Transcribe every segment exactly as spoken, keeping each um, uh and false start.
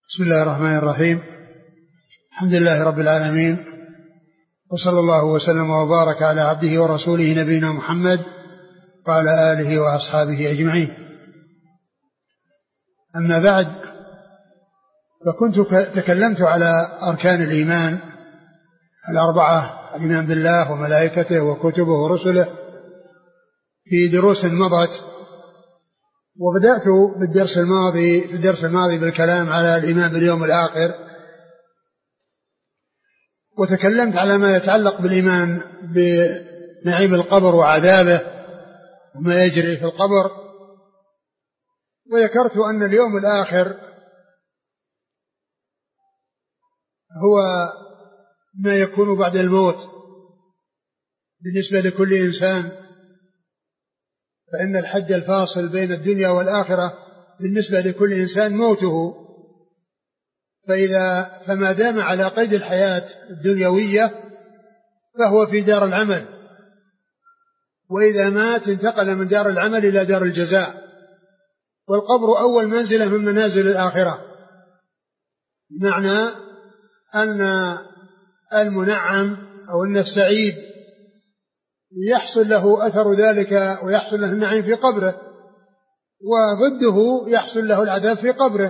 بسم الله الرحمن الرحيم. الحمد لله رب العالمين، وصلى الله وسلم وبارك على عبده ورسوله نبينا محمد وعلى آله وأصحابه أجمعين. أما بعد، فكنت تكلمت على أركان الإيمان الأربعة: الإيمان بالله وملائكته وكتبه ورسله في دروس مضت، وبدأت بالدرس الماضي في الدرس الماضي بالكلام على الإيمان باليوم الآخر، وتكلمت على ما يتعلق بالإيمان بنعيم القبر وعذابه وما يجري في القبر، وذكرت أن اليوم الآخر هو ما يكون بعد الموت بالنسبة لكل إنسان، فإن الحد الفاصل بين الدنيا والآخرة بالنسبة لكل إنسان موته، فإذا فما دام على قيد الحياة الدنيوية فهو في دار العمل، وإذا مات انتقل من دار العمل إلى دار الجزاء، والقبر أول منزلة من منازل الآخرة، بمعنى أن المنعم أو أن السعيد يحصل له أثر ذلك ويحصل له النعيم في قبره، وضده يحصل له العذاب في قبره،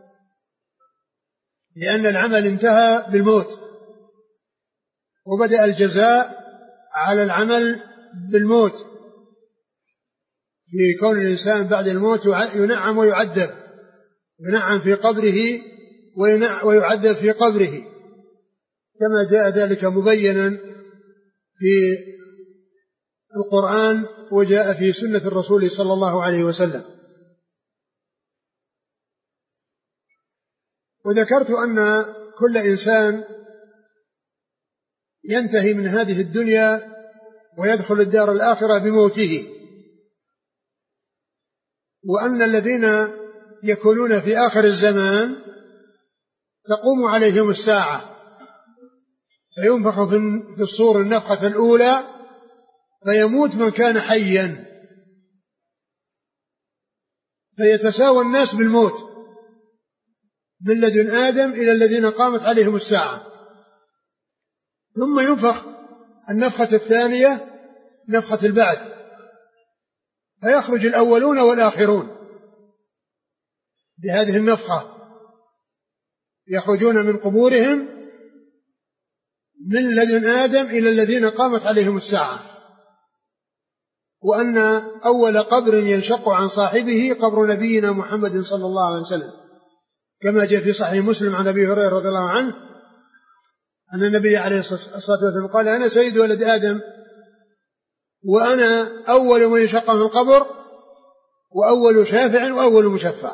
لأن العمل انتهى بالموت، وبدأ الجزاء على العمل بالموت، في كون الإنسان بعد الموت ينعم ويعذب، ينعم في قبره ويعذب في قبره، كما جاء ذلك مبينا في القرآن وجاء في سنة الرسول صلى الله عليه وسلم. وذكرت أن كل إنسان ينتهي من هذه الدنيا ويدخل الدار الآخرة بموته، وأن الذين يكونون في آخر الزمان تقوم عليهم الساعة، فينفخ في الصور النفخة الأولى فيموت من كان حيا، فيتساوى الناس بالموت من لدن آدم إلى الذين قامت عليهم الساعة، ثم ينفخ النفخة الثانية نفخة البعث، فيخرج الأولون والآخرون بهذه النفخة، يخرجون من قبورهم من لدن آدم إلى الذين قامت عليهم الساعة، وأن أول قبر ينشق عن صاحبه قبر نبينا محمد صلى الله عليه وسلم، كما جاء في صحيح مسلم عن أبي هريرة رضي الله عنه أن النبي عليه الصلاة والسلام قال: أنا سيد ولد آدم، وأنا أول من ينشق من القبر، وأول شافع وأول مشفع.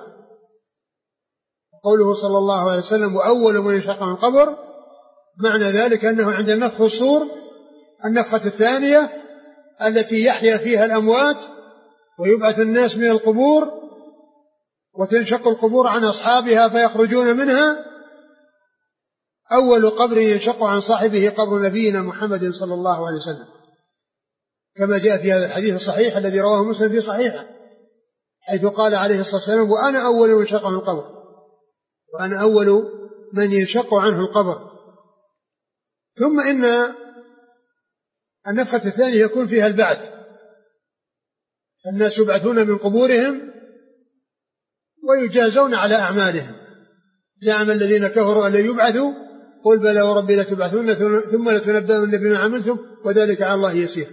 قوله صلى الله عليه وسلم وأول من ينشق من القبر معنى ذلك أنه عند النفخ الصور النفخة الثانية التي يحيا فيها الأموات ويبعث الناس من القبور، وتنشق القبور عن أصحابها فيخرجون منها، أول قبر ينشق عن صاحبه قبر نبينا محمد صلى الله عليه وسلم، كما جاء في هذا الحديث الصحيح الذي رواه مسلم في صحيحه، حيث قال عليه الصلاة والسلام: وأنا أول من ينشق عنه القبر، وأنا أول من ينشق عنه القبر. ثم إن النفخة الثانية يكون فيها البعث، الناس يبعثون من قبورهم ويجازون على أعمالهم. زعم الذين كفروا أن لن يبعثوا قل بلى وربي لتبعثون ثم لتنبؤن بما عملتم وذلك على الله يسير.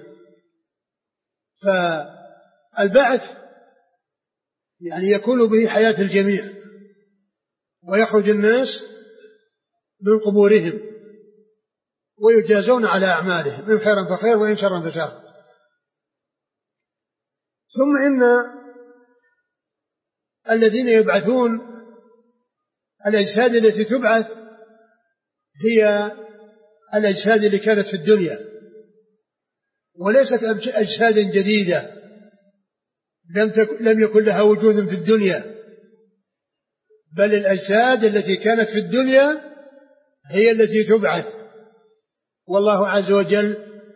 فالبعث يعني يكون به حياة الجميع، ويخرج الناس من قبورهم ويجازون على أعمالهم، إن خيرا فخير وإن شرا فشر. ثم إن الذين يبعثون الأجساد التي تبعث هي الأجساد اللي كانت في الدنيا، وليست أجساد جديدة لم يكن لها وجود في الدنيا، بل الأجساد التي كانت في الدنيا هي التي تبعث. والله عز وجل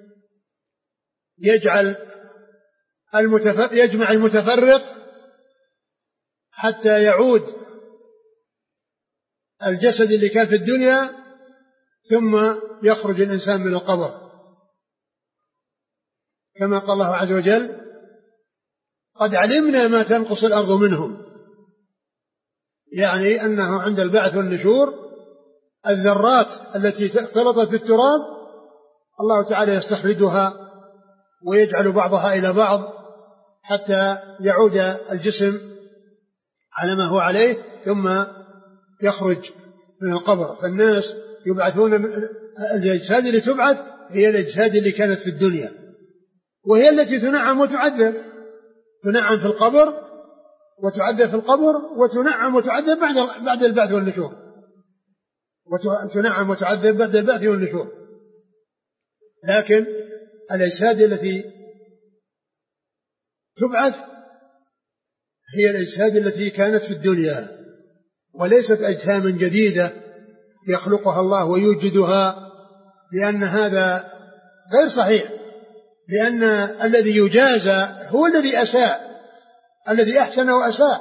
يجعل المتفرق يجمع المتفرق حتى يعود الجسد اللي كان في الدنيا ثم يخرج الإنسان من القبر، كما قال الله عز وجل: قد علمنا ما تنقص الأرض منهم، يعني أنه عند البعث والنشور الذرات التي اختلطت بالتراب الله تعالى يستخرجها ويجعل بعضها إلى بعض حتى يعود الجسم على ما هو عليه ثم يخرج من القبر. فالناس يبعثون، الأجساد اللي تبعث هي الأجساد اللي كانت في الدنيا، وهي التي تنعم وتعذب، تنعم في القبر وتعذب في القبر، وتنعم وتعذب بعد بعد البعث والنشور، وتنعم وتعذب بعد البعث والنشور. لكن الأجساد التي تبعث هي الأجساد التي كانت في الدنيا، وليست أجسام جديدة يخلقها الله ويوجدها، لأن هذا غير صحيح، لأن الذي يجازى هو الذي أساء، الذي أحسن وأساء،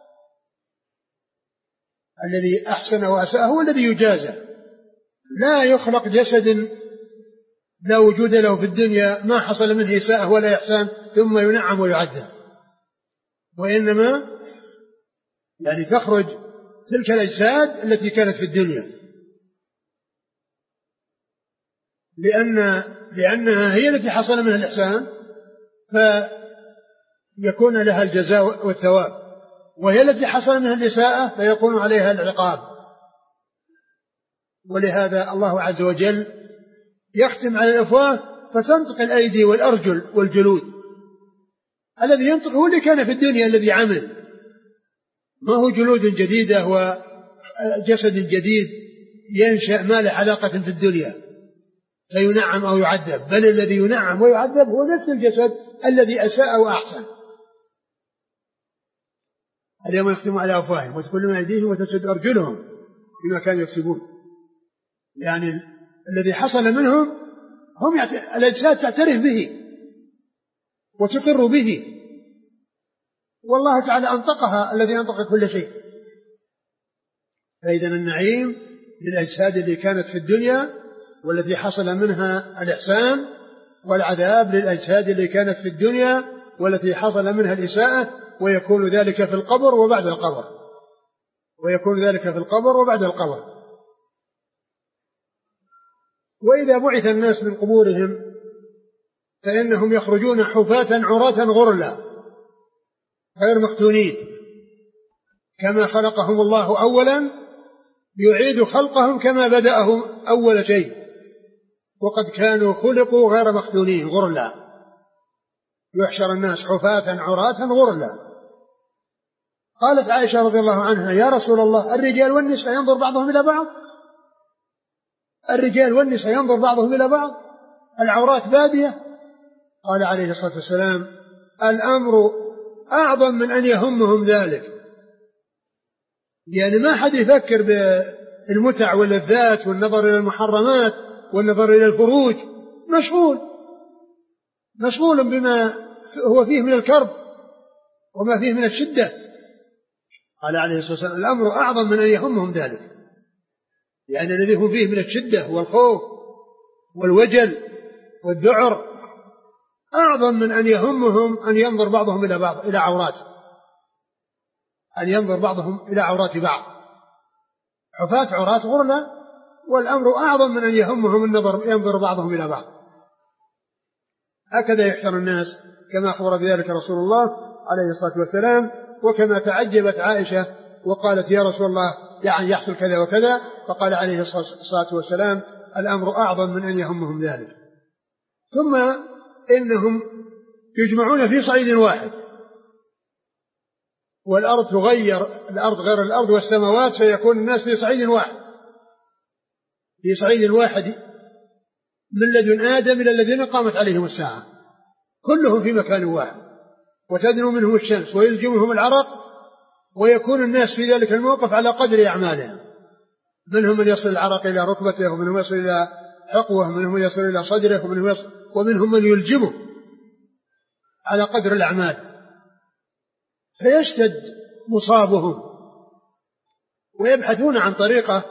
الذي أحسن وأساء هو الذي يجازى. لا يخلق جسد لا وجود له في الدنيا ما حصل منه إساءة ولا إحسان ثم ينعم ويعذب، وإنما يعني تخرج تلك الأجساد التي كانت في الدنيا، لأن لأنها هي التي حصل منها الإحسان فيكون لها الجزاء والثواب، وهي التي حصل منها الإساءة فيكون عليها العقاب. ولهذا الله عز وجل يختم على الأفواه فتنطق الأيدي والأرجل والجلود. الذي ينطق هو اللي كان في الدنيا الذي عمل، ما هو جلود جديدة وجسد جديد ينشأ ما له علاقة في الدنيا فينعم أو يعذب، بل الذي ينعم ويعذب هو نفس الجسد الذي أساء وأحسن. اليوم يختم على أفواههم وتكلم أيديهم وتشهد أرجلهم بما كانوا يكسبون، يعني الذي حصل منهم هم يعت... الأجساد تعترف به وتقر به، والله تعالى أنطقها الذي أنطق كل شيء. فإذا النعيم للأجساد اللي كانت في الدنيا والتي حصل منها الإحسان، والعذاب للأجساد اللي كانت في الدنيا والتي حصل منها الإساءة، ويكون ذلك في القبر وبعد القبر، ويكون ذلك في القبر وبعد القبر. وإذا بعث الناس من قبورهم فإنهم يخرجون حفاة عراة غرلا غير مختونين، كما خلقهم الله أولا يعيد خلقهم كما بدأهم أول شيء، وقد كانوا خلقوا غير مختونين غرلا. يحشر الناس حفاة عراة غرلا. قالت عائشة رضي الله عنها: يا رسول الله، الرجال والنساء ينظر بعضهم إلى بعض؟ الرجال والنساء ينظر بعضهم إلى بعض، العورات بادية؟ قال عليه الصلاة والسلام: الأمر أعظم من أن يهمهم ذلك. يعني ما حد يفكر بالمتع واللذات والنظر إلى المحرمات والنظر إلى الفروج، مشغول مشغول بما هو فيه من الكرب وما فيه من الشدة. قال عليه الصلاة والسلام: الأمر أعظم من أن يهمهم ذلك، يعني الذي هم فيه من الشدة والخوف والوجل والذعر أعظم من أن يهمهم أن ينظر بعضهم إلى بعض إلى عورات أن ينظر بعضهم إلى عورات بعض. حفاة عورات غرلا، والأمر أعظم من أن يهمهم النظر ينظر بعضهم إلى بعض. هكذا يحشر الناس كما أخبر بذلك رسول الله عليه الصلاة والسلام، وكما تعجبت عائشة وقالت: يا رسول الله، يعني يحصل كذا وكذا، فقال عليه الصلاة والسلام: الأمر أعظم من أن يهمهم ذلك. ثم إنهم يجمعون في صعيد واحد، والأرض تغير، الأرض غير الأرض والسماوات، فيكون الناس في صعيد واحد، في صعيد واحد من لدن آدم إلى الذين قامت عليهم الساعة، كلهم في مكان واحد، وتدنو منهم الشمس ويلجمهم العرق، ويكون الناس في ذلك الموقف على قدر أعمالهم، منهم من يصل العرق إلى ركبته، ومنهم يصل إلى حقوه، ومنهم من يصل إلى صدره، ومنهم, يصل ومنهم من يلجمه على قدر الأعمال، فيشتد مصابهم ويبحثون عن طريقة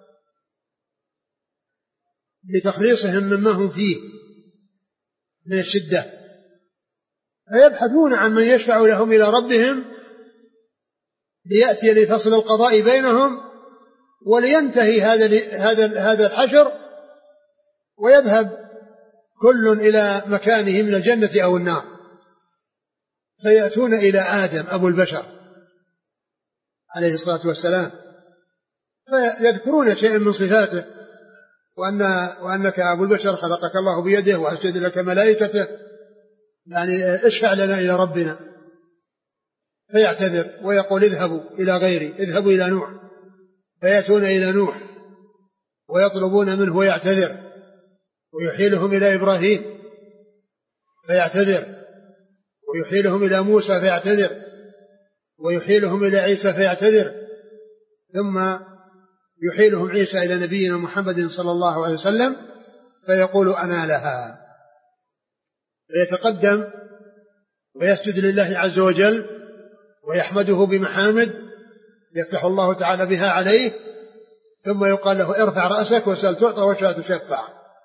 لتخليصهم مما هم فيه من الشدة، فيبحثون عن من يشفع لهم إلى ربهم ليأتي لفصل القضاء بينهم ولينتهي هذا هذا هذا الحشر ويذهب كل إلى مكانه من الجنة أو النار. فيأتون إلى آدم أبو البشر عليه الصلاة والسلام فيذكرون شيئا من صفاته، وأن وأنك أبو البشر خلقك الله بيده وأسجد لك ملائكته، يعني اشفع لنا إلى ربنا. فيعتذر ويقول اذهبوا إلى غيري، اذهبوا إلى نوح. فيأتون إلى نوح ويطلبون منه ويعتذر، ويحيلهم إلى إبراهيم فيعتذر، ويحيلهم إلى موسى فيعتذر، ويحيلهم إلى عيسى فيعتذر، ثم يحيلهم عيسى إلى نبينا محمد صلى الله عليه وسلم فيقول أنا لها. فيتقدم ويسجد لله عز وجل ويحمده بمحامد يفتح الله تعالى بها عليه، ثم يقال له ارفع رأسك وسل تعطى واشفع تشفع،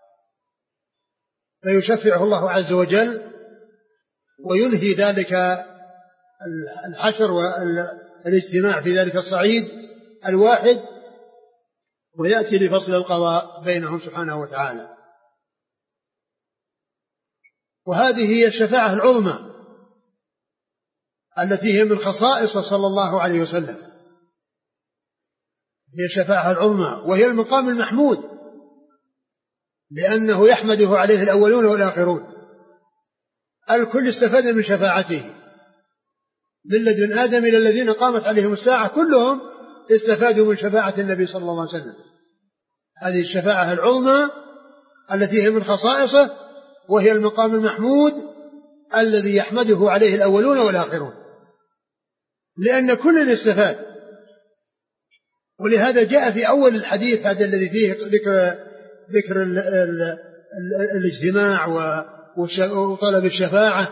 فيشفعه الله عز وجل وينهي ذلك الحشر والاجتماع في ذلك الصعيد الواحد، ويأتي لفصل القضاء بينهم سبحانه وتعالى. وهذه هي الشفاعة العظمى التي هي من خصائص صلى الله عليه وسلم، هي الشفاعة العظمى، وهي المقام المحمود لأنه يحمده عليه الأولون والآخرون. الكل استفاد من شفاعته من لدن آدم إلى الذين قامت عليهم الساعة، كلهم استفادوا من شفاعة النبي صلى الله عليه وسلم. هذه الشفاعة العظمى التي هي من خصائصه، وهي المقام المحمود الذي يحمده عليه الأولون والآخرون، لأن كل استفاد. ولهذا جاء في أول الحديث هذا الذي فيه ذكر ذكر ال ال ال الاجتماع وطلب الشفاعة،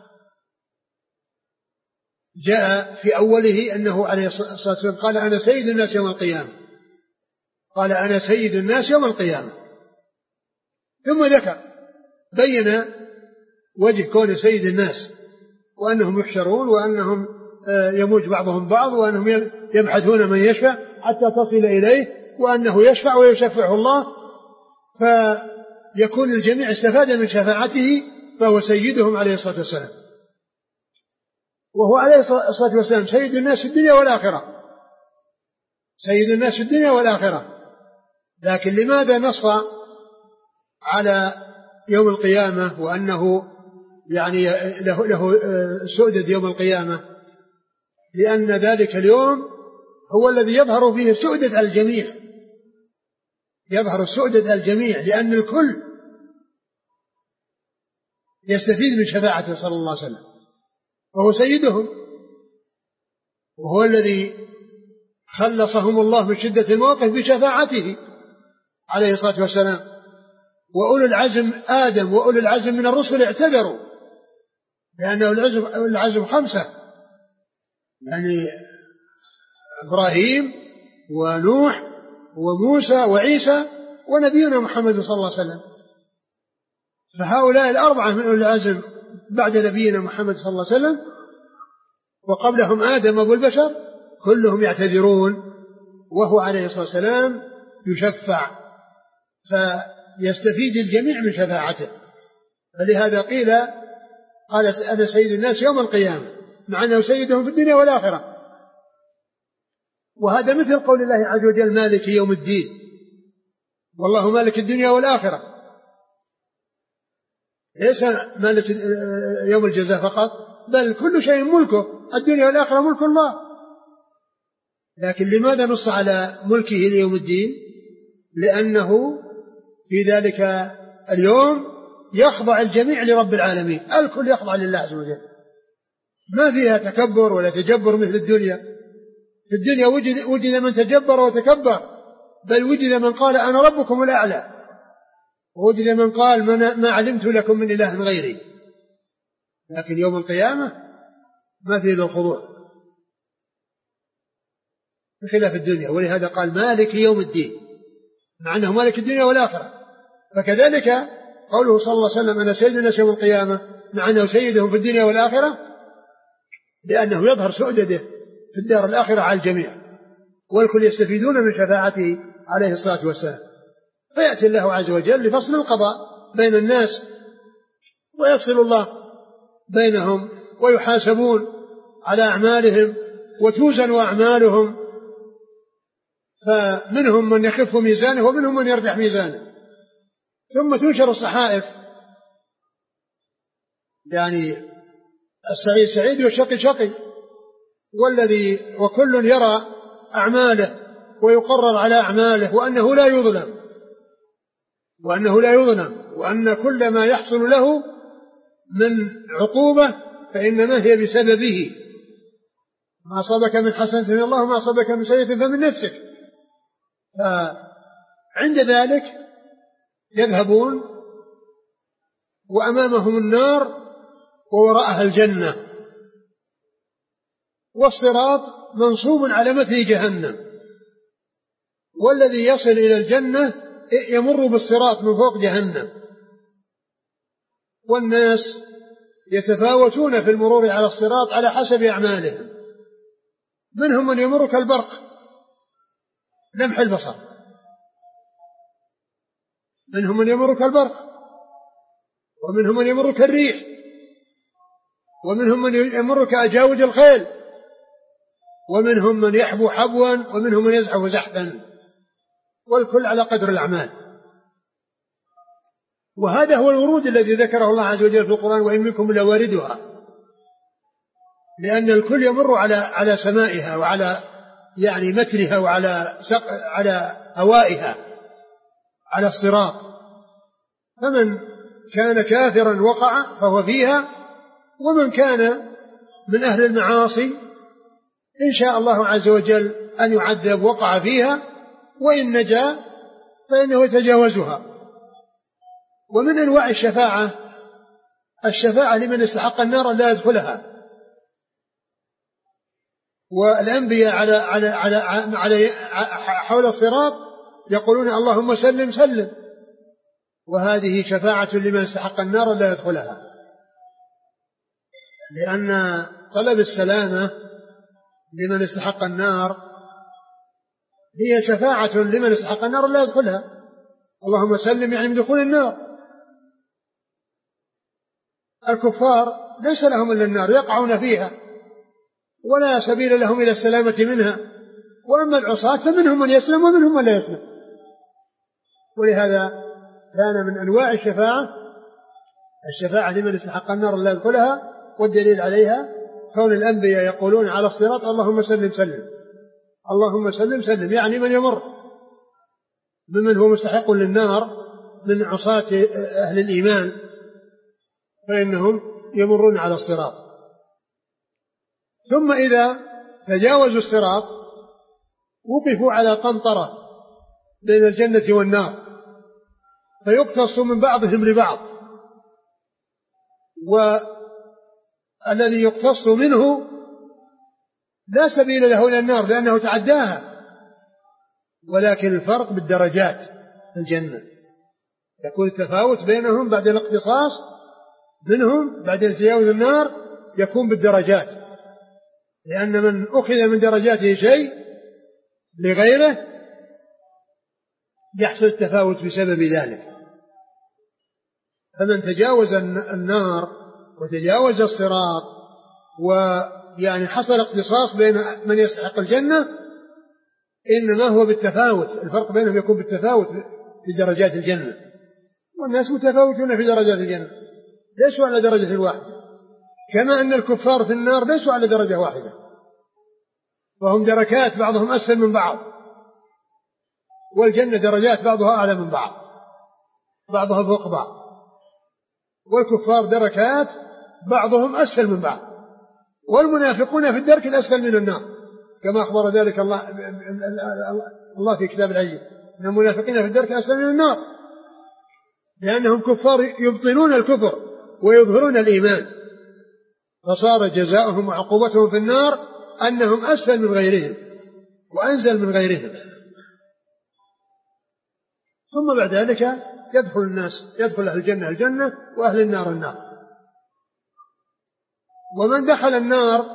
جاء في أوله أنه عليه الصلاة والسلام قال أنا سيد الناس يوم القيامة، قال أنا سيد الناس يوم القيامة، ثم ذكر بين وجه كون سيد الناس وأنهم يحشرون وأنهم يموج بعضهم بعض وأنهم يبحثون من يشفع حتى تصل إليه، وأنه يشفع ويشفعه الله، فيكون الجميع استفاد من شفاعته، فهو سيدهم عليه الصلاة والسلام. وهو عليه الصلاة والسلام سيد الناس في الدنيا والآخرة، سيد الناس في الدنيا والآخرة. لكن لماذا نص على يوم القيامة وأنه يعني له, له سؤدد يوم القيامة؟ لأن ذلك اليوم هو الذي يظهر فيه السؤدد على الجميع، يظهر السؤدد على الجميع، لأن الكل يستفيد من شفاعته صلى الله عليه وسلم، وهو سيدهم، وهو الذي خلصهم الله من شدة الموقف بشفاعته عليه الصلاة والسلام. وأولو العزم آدم وأولو العزم من الرسل اعتذروا، لأنه العزم, العزم خمسة، يعني إبراهيم ونوح وموسى وعيسى ونبينا محمد صلى الله عليه وسلم. فهؤلاء الأربعة من أولي العزم بعد نبينا محمد صلى الله عليه وسلم، وقبلهم آدم أبو البشر، كلهم يعتذرون، وهو عليه الصلاة والسلام يشفع، فيستفيد الجميع من شفاعته. فلهذا قيل قال أنا سيد الناس يوم القيامة، مع أنه سيدهم في الدنيا والآخرة. وهذا مثل قول الله عز وجل مالك يوم الدين، والله مالك الدنيا والآخرة، ليس مالك يوم الجزاء فقط، بل كل شيء ملكه، الدنيا والآخرة ملك الله. لكن لماذا نص على ملكه ليوم الدين؟ لأنه في ذلك اليوم يخضع الجميع لرب العالمين، الكل يخضع لله عز وجل، ما فيها تكبر ولا تجبر مثل الدنيا. في الدنيا وجد, وجد من تجبر وتكبر، بل وجد من قال أنا ربكم الأعلى، ووجد من قال ما علمت لكم من إله غيري. لكن يوم القيامة ما فيه الخضوع. بخلاف الدنيا. ولهذا قال مالك يوم الدين، مع أنه مالك الدنيا والآخرة. فكذلك قوله صلى الله عليه وسلم أنا سيد الناس يوم القيامة، مع أنه سيدهم في الدنيا والآخرة، لأنه يظهر سؤدده في الدار الآخرة على الجميع، والكل يستفيدون من شفاعته عليه الصلاة والسلام. فيأتي الله عز وجل لفصل القضاء بين الناس، ويفصل الله بينهم، ويحاسبون على أعمالهم وتوزن أعمالهم، فمنهم من يخف ميزانه ومنهم من يرجح ميزانه. ثم تنشر الصحائف، يعني السعيد سعيد والشقي شقي، والذي وكل يرى أعماله ويقرر على أعماله، وأنه لا يظلم وأنه لا يظلم وأن كل ما يحصل له من عقوبة فإنما هي بسببه. ما أصابك من حسنة من الله وما أصابك من سيئة فمن نفسك. فعند ذلك يذهبون وأمامهم النار ووراءها الجنة، والصراط منصوب على مثل جهنم، والذي يصل إلى الجنة يمر بالصراط من فوق جهنم. والناس يتفاوتون في المرور على الصراط على حسب أعمالهم، منهم من يمر كالبرق لمح البصر، منهم من يمر كالبرق، ومنهم من يمر كالريح، ومنهم من يمر كأجاود الخيل، ومنهم من يحبو حبوا، ومنهم من يزحف زحفا، والكل على قدر الأعمال. وهذا هو الورود الذي ذكره الله عز وجل في القرآن وإن منكم لواردها، لأن الكل يمر على على سمائها وعلى يعني مترها وعلى سق على هوائها على الصراط. فمن كان كافرا وقع فهو فيها، ومن كان من أهل المعاصي إن شاء الله عز وجل أن يعذب وقع فيها، وإن نجا فإنه يتجاوزها. ومن أنواع الشفاعة الشفاعة لمن استحق النار لا يدخلها، والأنبياء على على على على حول الصراط يقولون اللهم سلم سلم، وهذه شفاعة لمن استحق النار لا يدخلها، لأن طلب السلامة لمن استحق النار هي شفاعة لمن استحق النار لا يدخلها. اللهم سلم يعني من دخول النار. الكفار ليس لهم إلا النار يقعون فيها ولا سبيل لهم إلى السلامة منها، وأما العصاة فمنهم من يسلم ومنهم من لا يسلم. ولهذا كان من أنواع الشفاعة الشفاعة لمن استحق النار لا يدخلها، والدليل عليها كون الأنبياء يقولون على الصراط اللهم سلم سلم، اللهم سلم سلم، يعني من يمر ممن هو مستحق للنار من عصاة أهل الإيمان فإنهم يمرون على الصراط. ثم إذا تجاوزوا الصراط وقفوا على قنطرة بين الجنة والنار، فيقتص من بعضهم لبعض، والذي يقتص منه لا سبيل له إلى النار لأنه تعداها، ولكن الفرق بالدرجات في الجنة، يكون التفاوت بينهم بعد الاقتصاص منهم بعد تجاوز النار يكون بالدرجات، لأن من أخذ من درجاته شيء لغيره يحصل التفاوت بسبب ذلك. فمن تجاوز النار وتجاوز الصراط ويعني حصل اقتصاص بين من يستحق الجنة إنما هو بالتفاوت، الفرق بينهم يكون بالتفاوت في درجات الجنة، والناس متفاوتون في درجات الجنة ليسوا على درجة واحدة، كما أن الكفار في النار ليسوا على درجة واحدة، وهم دركات بعضهم أسفل من بعض، والجنة درجات بعضها أعلى من بعض بعضها فوق بعض، والكفار دركات بعضهم أسفل من بعض، والمنافقون في الدرك الأسفل من النار كما أخبر ذلك الله الله في كتاب العزيز أن المنافقين في الدرك الأسفل من النار، لأنهم كفار يبطلون الكفر ويظهرون الإيمان، فصار جزاؤهم وعقوبتهم في النار أنهم أسفل من غيرهم، وأنزل من غيرهم. ثم بعد ذلك يدخل الناس، يدخل أهل الجنة الجنة وأهل النار النار. ومن دخل النار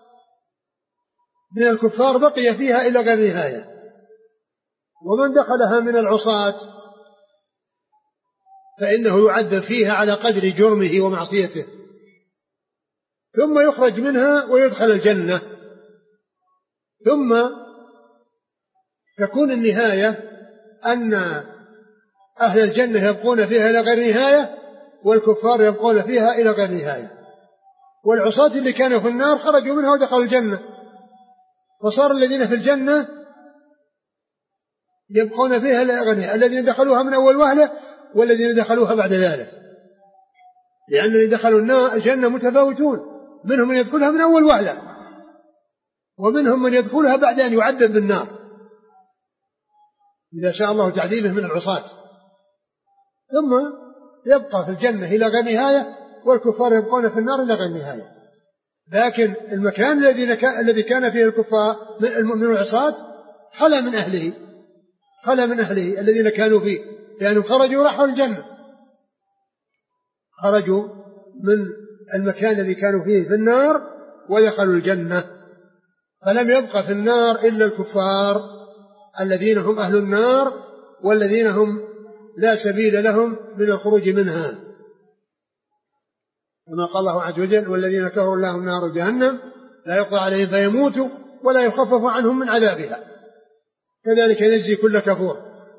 من الكفار بقي فيها إلى غير نهاية، ومن دخلها من العصاة فإنه يعذب فيها على قدر جرمه ومعصيته، ثم يخرج منها ويدخل الجنة، ثم تكون النهاية أن أهل الجنة يبقون فيها إلى غير نهاية، والكفار يبقون فيها إلى غير نهاية. والعصاة اللي كانوا في النار خرجوا منها ودخلوا الجنة، وصار الذين في الجنة يبقون فيها إلى غير نهاية، الذين دخلوها من أول وهلة والذين دخلوها بعد ذلك، لأن الذين دخلوا الجنة متفاوتون، منهم من يدخلها من أول وهلة، ومنهم من يدخلها بعد أن يعذب بالنار إذا شاء الله تعذيبه من العصاة، ثم يبقى في الجنة إلى غير نهاية، والكفار يبقون في النار إلى غير نهاية. لكن المكان الذي كان فيه الكفار من العصاة خلا من أهله، خلا من أهله الذين كانوا فيه، لأنهم خرجوا راحوا الجنة، خرجوا من المكان الذي كانوا فيه في النار ودخلوا الجنة، فلم يبقى في النار إلا الكفار الذين هم أهل النار، والذين هم لا سبيل لهم من الخروج منها، كما قال الله عز وجل: والذين كفروا لهم نار جهنم لا يقضى عليهم فيموتوا ولا يخفف عنهم من عذابها كذلك يجزي كل كفور.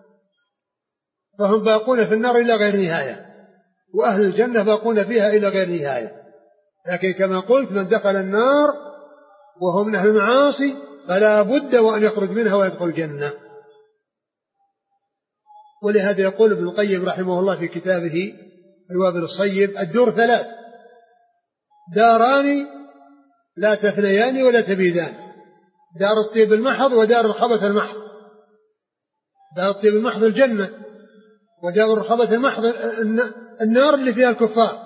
فهم باقون في النار إلى غير نهاية، وأهل الجنة باقون فيها إلى غير نهاية. لكن كما قلت من دخل النار وهم من أهل المعاصي فلا بد وأن يخرج منها ويدخل الجنة. ولهذا يقول ابن القيم رحمه الله في كتابه الوابل الصيب: الدور ثلاث، داران لا تثنيان ولا تبيدان، دار الطيب المحض ودار الخبث المحض. دار الطيب المحض الجنة، ودار الخبث المحض النار اللي فيها الكفار.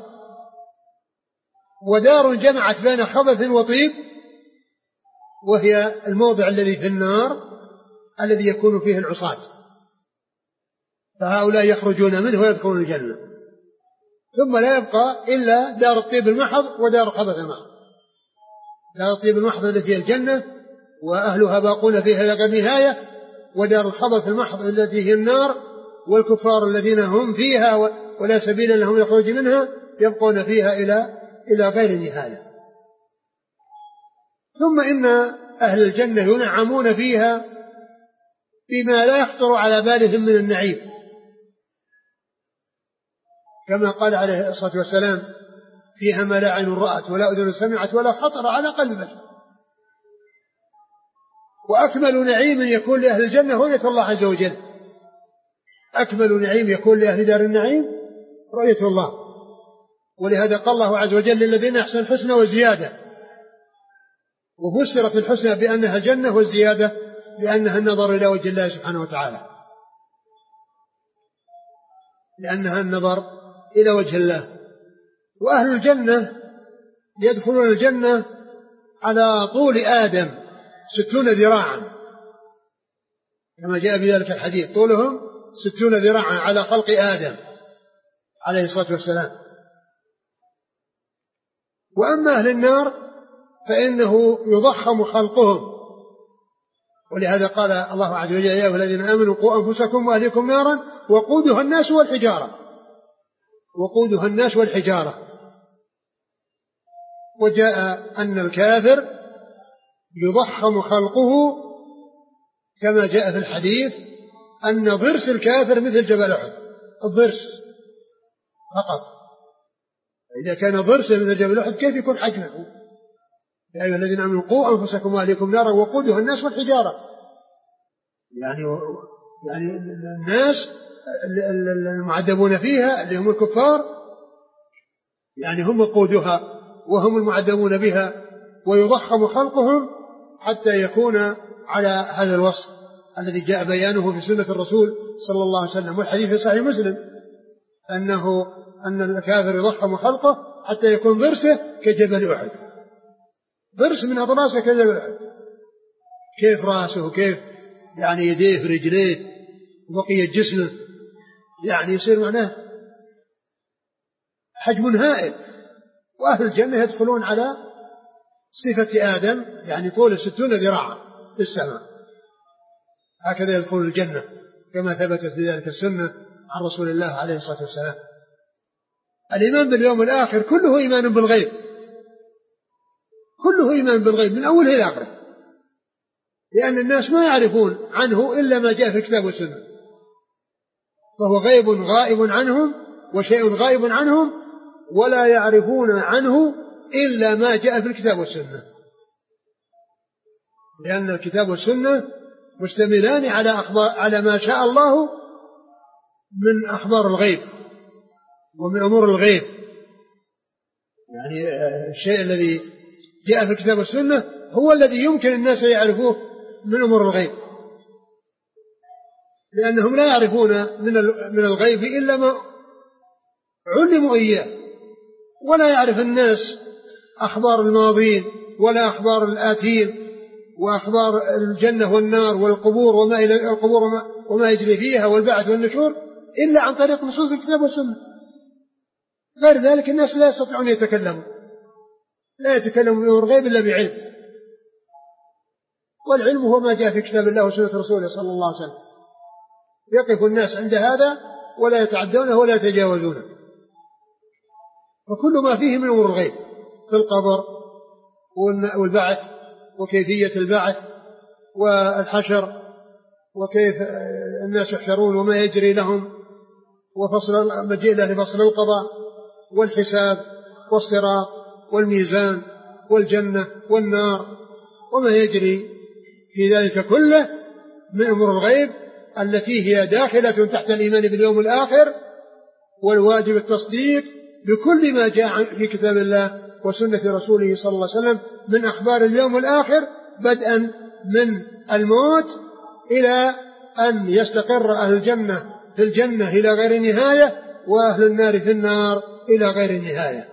ودار جمعت بين خبث وطيب، وهي الموضع الذي في النار الذي يكون فيه العصاة، فهؤلاء يخرجون منه ويدخلون الجنة، ثم لا يبقى إلا دار الطيب المحض ودار الخبث المحض. دار الطيب المحض التي هي الجنة وأهلها باقون فيها إلى غير نهاية، ودار الخبث المحض التي هي النار، والكفار الذين هم فيها ولا سبيل لهم للخروج منها يبقون فيها إلى إلى غير نهاية. ثم إن أهل الجنة ينعمون فيها بما لا يخطر على بالهم من النعيم، كما قال عليه الصلاة والسلام: فيها ما لا عين رأت ولا أذن سمعت ولا خطر على قلب بشر. وأكمل نعيم يكون لأهل الجنة رؤية الله عز وجل، أكمل نعيم يكون لأهل دار النعيم رؤية الله. ولهذا قال الله عز وجل: للذين أحسنوا الحسنى وزيادة، وفسرت الحسنى بأنها الجنة، والزيادة بأنها النظر إلى وجه الله سبحانه وتعالى، لأنها النظر إلى وجه الله. وأهل الجنة يدخلون الجنة على طول آدم ستون ذراعا، كما جاء بذلك الحديث: طولهم ستون ذراعا على خلق آدم عليه الصلاة والسلام. وأما أهل النار فإنه يضخم خلقهم، ولهذا قال الله عز وجل: يا أيها الذين آمنوا قوا أنفسكم وأهليكم نارا وقودها الناس والحجارة، وقودها الناس والحجارة. وجاء أن الكافر يضخم خلقه كما جاء في الحديث أن ضرس الكافر مثل جبل أحد، الضرس فقط. إذا كان ضرسه مثل جبل أحد كيف يكون حجمه؟ يا أيها الذين آمنوا قوا أنفسكم وأهليكم نارا وقودها الناس والحجارة، يعني يعني الناس المعذبون فيها اللي هم الكفار، يعني هم وقودها وهم المعذبون بها، ويضخم خلقهم حتى يكون على هذا الوصف الذي جاء بيانه في سنة الرسول صلى الله عليه وسلم. والحديث في صحيح مسلم أنه أن الكافر يضخم خلقه حتى يكون ضرسه كجبل أحد، ضرس من أضراسه كجبل أحد. كيف رأسه وكيف يعني يديه ورجليه وبقية جسمه، يعني يصير معناه حجم هائل. وأهل الجنة يدخلون على صفة آدم، يعني طول ستون ذراعا في السماء، هكذا يدخل الجنة كما ثبتت في ذلك السنة عن رسول الله عليه الصلاة والسلام. الإيمان باليوم الآخر كله إيمان بالغيب، كله إيمان بالغيب من أوله إلى آخره، لأن الناس ما يعرفون عنه إلا ما جاء في الكتاب والسنة، فهو غيب غائب عنهم وشيء غائب عنهم، ولا يعرفون عنه إلا ما جاء في الكتاب والسنة، لأن الكتاب والسنة مشتملان على أخبار على ما شاء الله من أخبار الغيب ومن أمور الغيب. يعني الشيء الذي جاء في الكتاب والسنة هو الذي يمكن الناس يعرفوه من أمور الغيب، لأنهم لا يعرفون من الغيب إلا ما علموا إياه، ولا يعرف الناس أخبار الماضين ولا أخبار الآتين وأخبار الجنة والنار والقبور وما إلى القبور وما, وما يجري فيها والبعث والنشور إلا عن طريق نصوص الكتاب والسنة. غير ذلك الناس لا يستطيعون يتكلموا، لا يتكلموا بأمور الغيب إلا بعلم، والعلم هو ما جاء في كتاب الله وسنة رسوله صلى الله عليه وسلم. يقف الناس عند هذا ولا يتعدونه ولا يتجاوزونه. وكل ما فيه من أمور الغيب في القبر والبعث وكيفية البعث والحشر وكيف الناس يحشرون وما يجري لهم وفصل مجيء له لفصل القضاء والحساب والصراط والميزان والجنة والنار وما يجري في ذلك كله من أمور الغيب التي هي داخلة تحت الإيمان باليوم الآخر، والواجب التصديق بكل ما جاء في كتاب الله وسنة رسوله صلى الله عليه وسلم من أخبار اليوم الآخر، بدءا من الموت إلى أن يستقر أهل الجنة في الجنة إلى غير نهاية، وأهل النار في النار إلى غير نهاية.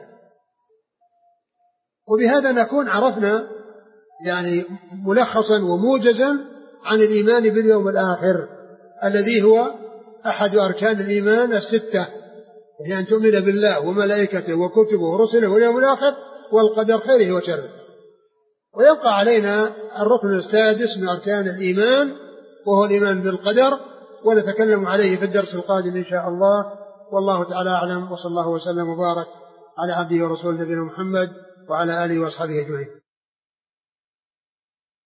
وبهذا نكون عرفنا يعني ملخصا وموجزا عن الإيمان باليوم الآخر الذي هو أحد أركان الإيمان الستة، وهي أن تؤمن بالله وملائكته وكتبه ورسله واليوم الآخر والقدر خيره وشره. ويبقى علينا الركن السادس من أركان الإيمان وهو الإيمان بالقدر، ونتكلم عليه في الدرس القادم إن شاء الله، والله تعالى أعلم، وصلى الله وسلم وبارك على عبده ورسوله نبينا محمد وعلى آله وأصحابه أجمعين.